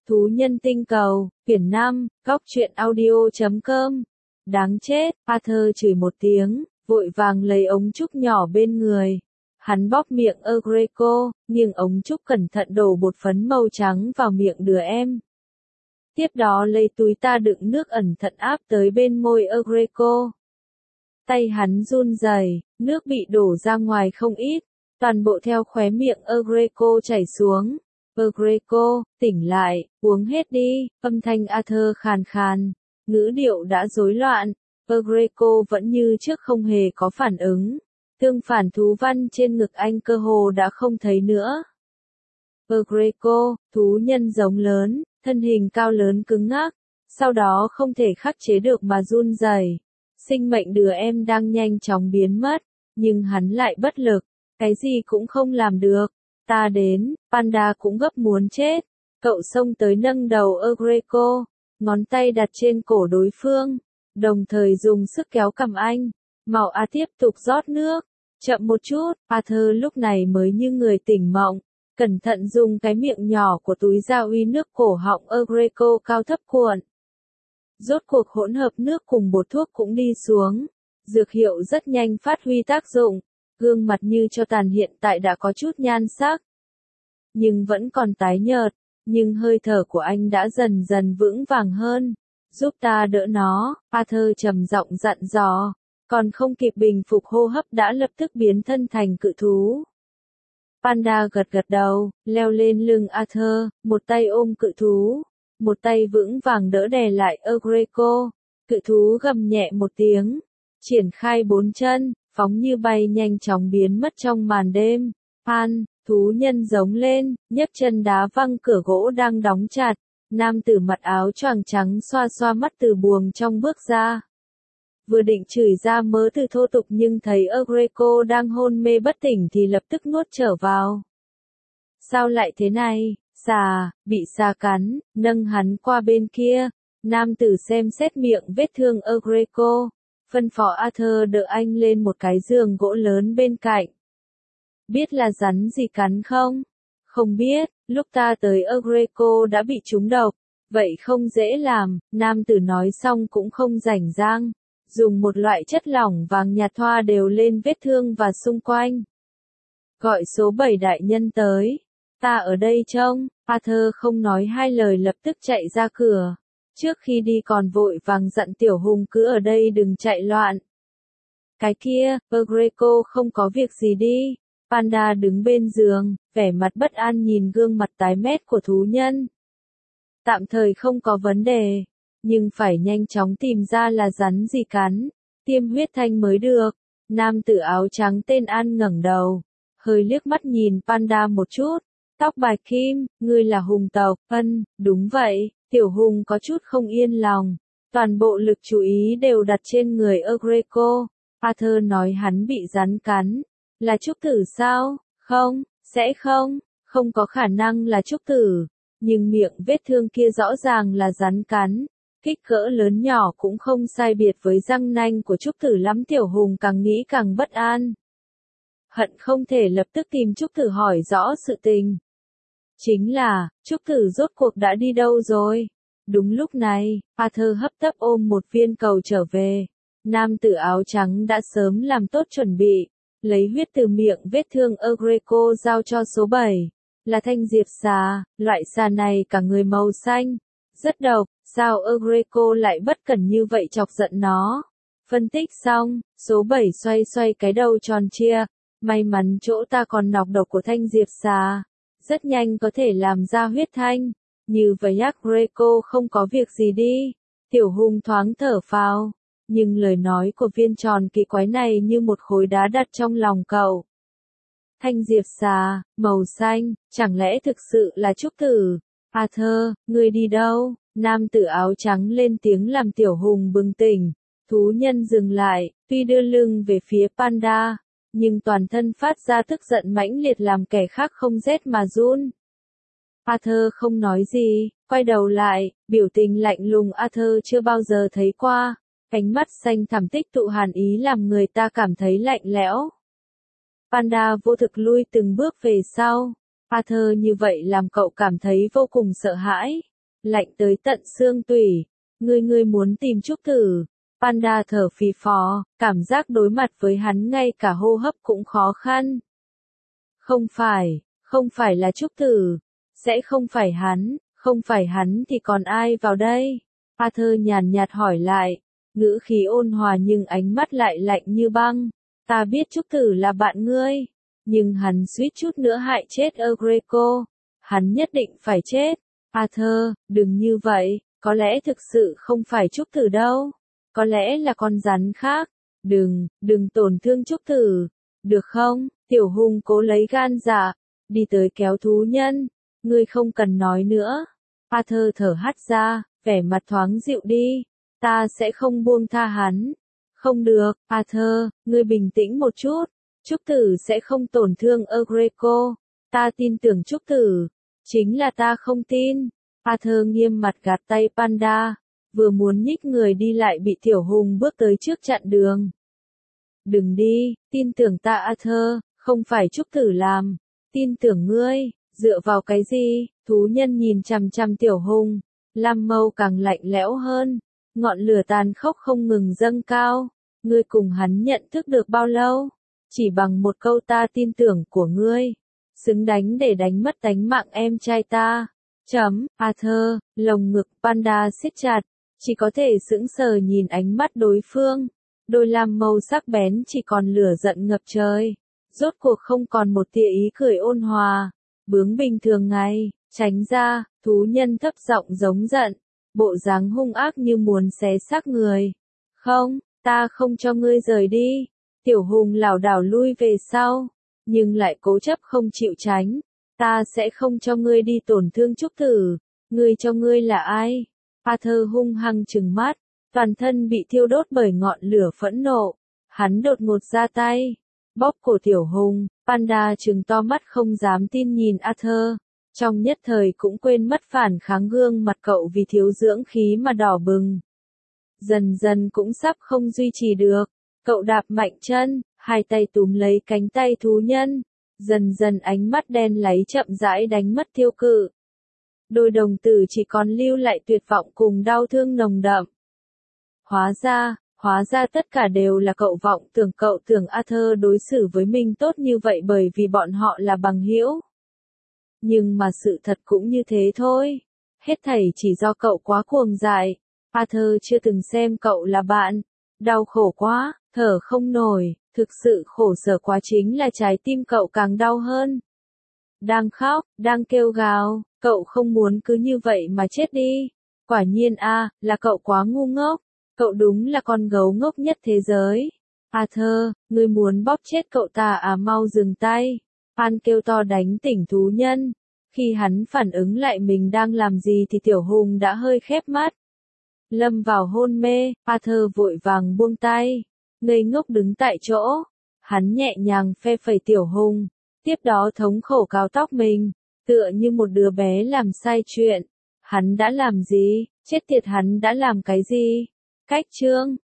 Thú nhân tinh cầu, quyển 5, góc truyện audio.com. Đáng chết, Arthur chửi một tiếng, vội vàng lấy ống trúc nhỏ bên người. Hắn bóp miệng Greco, nghiêng ống trúc cẩn thận đổ bột phấn màu trắng vào miệng đứa em. Tiếp đó lấy túi ta đựng nước ẩn thận áp tới bên môi Greco. Tay hắn run rẩy, nước bị đổ ra ngoài không ít, toàn bộ theo khóe miệng Greco chảy xuống. Greco, tỉnh lại, uống hết đi, âm thanh Arthur khàn khàn, ngữ điệu đã rối loạn. Greco vẫn như trước không hề có phản ứng. Tương phản thú văn trên ngực anh cơ hồ đã không thấy nữa. Greco, thú nhân giống lớn, thân hình cao lớn cứng ngắc, sau đó không thể khắc chế được mà run rẩy. Sinh mệnh đứa em đang nhanh chóng biến mất, nhưng hắn lại bất lực, cái gì cũng không làm được. Ta đến, Panda cũng gấp muốn chết. Cậu xông tới nâng đầu Greco, ngón tay đặt trên cổ đối phương, đồng thời dùng sức kéo cầm anh. Mạo A tiếp tục rót nước. Chậm một chút, Arthur lúc này mới như người tỉnh mộng, cẩn thận dùng cái miệng nhỏ của túi ra uy nước cổ họng Greco cao thấp cuộn. Rốt cuộc hỗn hợp nước cùng bột thuốc cũng đi xuống. Dược hiệu rất nhanh phát huy tác dụng. Gương mặt như cho tàn hiện tại đã có chút nhan sắc, nhưng vẫn còn tái nhợt, nhưng hơi thở của anh đã dần dần vững vàng hơn. Giúp ta đỡ nó, Arthur trầm giọng dặn dò, còn không kịp bình phục hô hấp đã lập tức biến thân thành cự thú. Panda gật gật đầu, leo lên lưng Arthur, một tay ôm cự thú, một tay vững vàng đỡ đè lại Greco. Cự thú gầm nhẹ một tiếng, triển khai bốn chân, phóng như bay nhanh chóng biến mất trong màn đêm. Thú nhân giống lên, nhấc chân đá văng cửa gỗ đang đóng chặt. Nam tử mặc áo choàng trắng xoa xoa mắt từ buồng trong bước ra. Vừa định chửi ra mớ từ thô tục nhưng thấy Greco đang hôn mê bất tỉnh thì lập tức nuốt trở vào. Sao lại thế này? Xà, bị xà cắn, nâng hắn qua bên kia. Nam tử xem xét miệng vết thương Greco, phân phó Arthur đỡ anh lên một cái giường gỗ lớn bên cạnh. Biết là rắn gì cắn không? Không biết, lúc ta tới Greco đã bị trúng độc, vậy không dễ làm. Nam tử nói xong cũng không rảnh rang, dùng một loại chất lỏng vàng nhạt thoa đều lên vết thương và xung quanh. Gọi số 7 đại nhân tới. Ta ở đây trông. Arthur không nói hai lời lập tức chạy ra cửa. Trước khi đi còn vội vàng dặn Tiểu Hùng cứ ở đây đừng chạy loạn. Cái kia, Greco không có việc gì đi. Panda đứng bên giường, vẻ mặt bất an nhìn gương mặt tái mét của thú nhân. Tạm thời không có vấn đề, nhưng phải nhanh chóng tìm ra là rắn gì cắn, tiêm huyết thanh mới được. Nam tử áo trắng tên An ngẩng đầu, hơi liếc mắt nhìn Panda một chút. Tóc bạch kim, ngươi là hùng tộc. Đúng vậy. Tiểu Hùng có chút không yên lòng, toàn bộ lực chú ý đều đặt trên người Greco. Arthur nói hắn bị rắn cắn. Là trúc tử sao? Không, sẽ không có khả năng là trúc tử. Nhưng miệng vết thương kia rõ ràng là rắn cắn. Kích cỡ lớn nhỏ cũng không sai biệt với răng nanh của trúc tử lắm. Tiểu Hùng càng nghĩ càng bất an. Hận không thể lập tức tìm trúc tử hỏi rõ sự tình. Chính là, trúc tử rốt cuộc đã đi đâu rồi? Đúng lúc này, Arthur hấp tấp ôm một viên cầu trở về. Nam tử áo trắng đã sớm làm tốt chuẩn bị, lấy huyết từ miệng vết thương Greco giao cho số 7. Là thanh diệp xà, loại xà này cả người màu xanh. Rất độc, sao Greco lại bất cẩn như vậy chọc giận nó? Phân tích xong, số 7 xoay xoay cái đầu tròn trịa. May mắn chỗ ta còn nọc độc của thanh diệp xà. Rất nhanh có thể làm ra huyết thanh. Như vậy Greco không có việc gì đi. Tiểu Hùng thoáng thở phào. Nhưng lời nói của viên tròn kỳ quái này như một khối đá đặt trong lòng cậu. Thanh diệp xà, màu xanh, chẳng lẽ thực sự là trúc tử? Arthur, ngươi đi đâu? Nam tử áo trắng lên tiếng làm Tiểu Hùng bừng tỉnh. Thú nhân dừng lại, tuy đưa lưng về phía Panda, nhưng toàn thân phát ra tức giận mãnh liệt làm kẻ khác không rét mà run. Arthur không nói gì, quay đầu lại, biểu tình lạnh lùng Arthur chưa bao giờ thấy qua. Ánh mắt xanh thẳm tích tụ hàn ý làm người ta cảm thấy lạnh lẽo. Panda vô thực lui từng bước về sau. Arthur như vậy làm cậu cảm thấy vô cùng sợ hãi. lạnh tới tận xương tủy. Ngươi muốn tìm Trúc Tử. Panda thở phì phò, cảm giác đối mặt với hắn ngay cả hô hấp cũng khó khăn. Không phải là Trúc Tử. Sẽ không phải hắn thì còn ai vào đây? Arthur nhàn nhạt hỏi lại, ngữ khí ôn hòa nhưng ánh mắt lại lạnh như băng. Ta biết Trúc Tử là bạn ngươi, nhưng hắn suýt chút nữa hại chết Greco. Hắn nhất định phải chết. Arthur, đừng như vậy, có lẽ thực sự không phải Trúc Tử đâu. Có lẽ là con rắn khác. Đừng tổn thương Trúc Tử. Được không? Tiểu Hùng cố lấy gan dạ, đi tới kéo thú nhân. Ngươi không cần nói nữa. Arthur thở hắt ra, vẻ mặt thoáng dịu đi. Ta sẽ không buông tha hắn. Không được, Arthur, ngươi bình tĩnh một chút. Trúc Tử sẽ không tổn thương Greco. Ta tin tưởng Trúc Tử. Chính là ta không tin. Arthur nghiêm mặt gạt tay Panda. Vừa muốn nhích người đi lại bị Tiểu Hùng bước tới trước chặn đường. Đừng đi, tin tưởng ta Arthur, không phải Trúc Tử làm. Tin tưởng ngươi, dựa vào cái gì? Thú nhân nhìn chằm chằm Tiểu Hùng. Lam mâu càng lạnh lẽo hơn. Ngọn lửa tàn khốc không ngừng dâng cao. Ngươi cùng hắn nhận thức được bao lâu? Chỉ bằng một câu ta tin tưởng của ngươi. Xứng đánh để đánh mất tánh mạng em trai ta. Arthur, lồng ngực Panda siết chặt. Chỉ có thể sững sờ nhìn ánh mắt đối phương. Đôi lam mâu sắc bén chỉ còn lửa giận ngập trời. Rốt cuộc không còn một tia ý cười ôn hòa. Bướng bình thường ngày, tránh ra, thú nhân thấp giọng giống giận. Bộ dáng hung ác như muốn xé xác người. Không, ta không cho ngươi rời đi. Tiểu Hùng lảo đảo lui về sau, nhưng lại cố chấp không chịu tránh. Ta sẽ không cho ngươi đi tổn thương Trúc Tử. Ngươi cho ngươi là ai? Arthur hung hăng trừng mắt, toàn thân bị thiêu đốt bởi ngọn lửa phẫn nộ. Hắn đột ngột ra tay, bóp cổ Tiểu Hùng. Panda trừng to mắt không dám tin nhìn Arthur. Trong nhất thời cũng quên mất phản kháng, gương mặt cậu vì thiếu dưỡng khí mà đỏ bừng. Dần dần cũng sắp không duy trì được. Cậu đạp mạnh chân, hai tay túm lấy cánh tay thú nhân. Dần dần ánh mắt đen láy chậm rãi đánh mất thiêu cự. Đôi đồng tử chỉ còn lưu lại tuyệt vọng cùng đau thương nồng đậm. Hóa ra tất cả đều là cậu tưởng Arthur đối xử với mình tốt như vậy bởi vì bọn họ là bằng hữu. Nhưng mà sự thật cũng như thế thôi. Hết thảy chỉ do cậu quá cuồng dại. Arthur chưa từng xem cậu là bạn. Đau khổ quá, thở không nổi, thực sự khổ sở quá, chính là trái tim cậu càng đau hơn. Đang khóc, đang kêu gào, cậu không muốn cứ như vậy mà chết đi. Quả nhiên là cậu quá ngu ngốc. Cậu đúng là con gấu ngốc nhất thế giới. Arthur, ngươi muốn bóp chết cậu ta mau dừng tay. Pan kêu to đánh tỉnh thú nhân. Khi hắn phản ứng lại mình đang làm gì thì Tiểu Hùng đã hơi khép mắt. Lâm vào hôn mê, Arthur vội vàng buông tay. Ngây ngốc đứng tại chỗ. Hắn nhẹ nhàng phe phẩy Tiểu Hùng. Tiếp đó thống khổ cào tóc mình. Tựa như một đứa bé làm sai chuyện. Hắn đã làm gì? Chết tiệt, hắn đã làm cái gì? Cách chương